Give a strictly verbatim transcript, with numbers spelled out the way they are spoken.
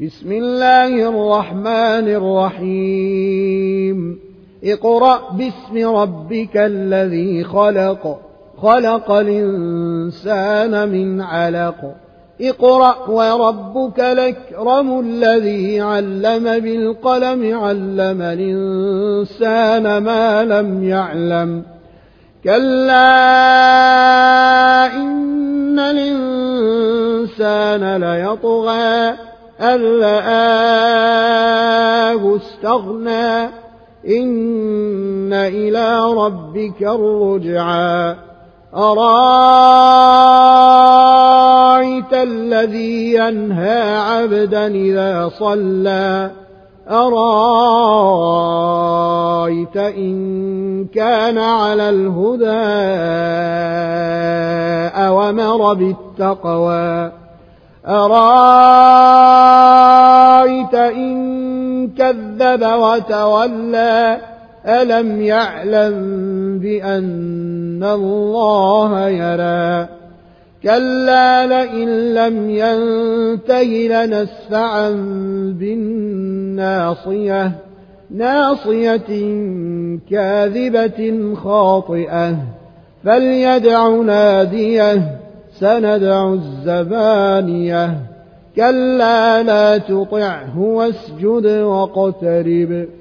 بسم الله الرحمن الرحيم اقرأ باسم ربك الذي خلق خلق الإنسان من علق اقرأ وربك الأكرم الذي علم بالقلم علم الإنسان ما لم يعلم كلا إن الإنسان ليطغى أن رآه استغنى إن إلى ربك الرجعى أرأيت الذي ينهى عبدا إذا صلى أرأيت إن كان على الهدى أوامر بالتقوى أرأيت إن كذب وتولى ألم يعلم بأن الله يرى كلا لئن لم ينته لنسفعا بالناصية ناصية كاذبة خاطئة فليدع ناديه سندع الزبانية كلا لا تطعه واسجد واقترب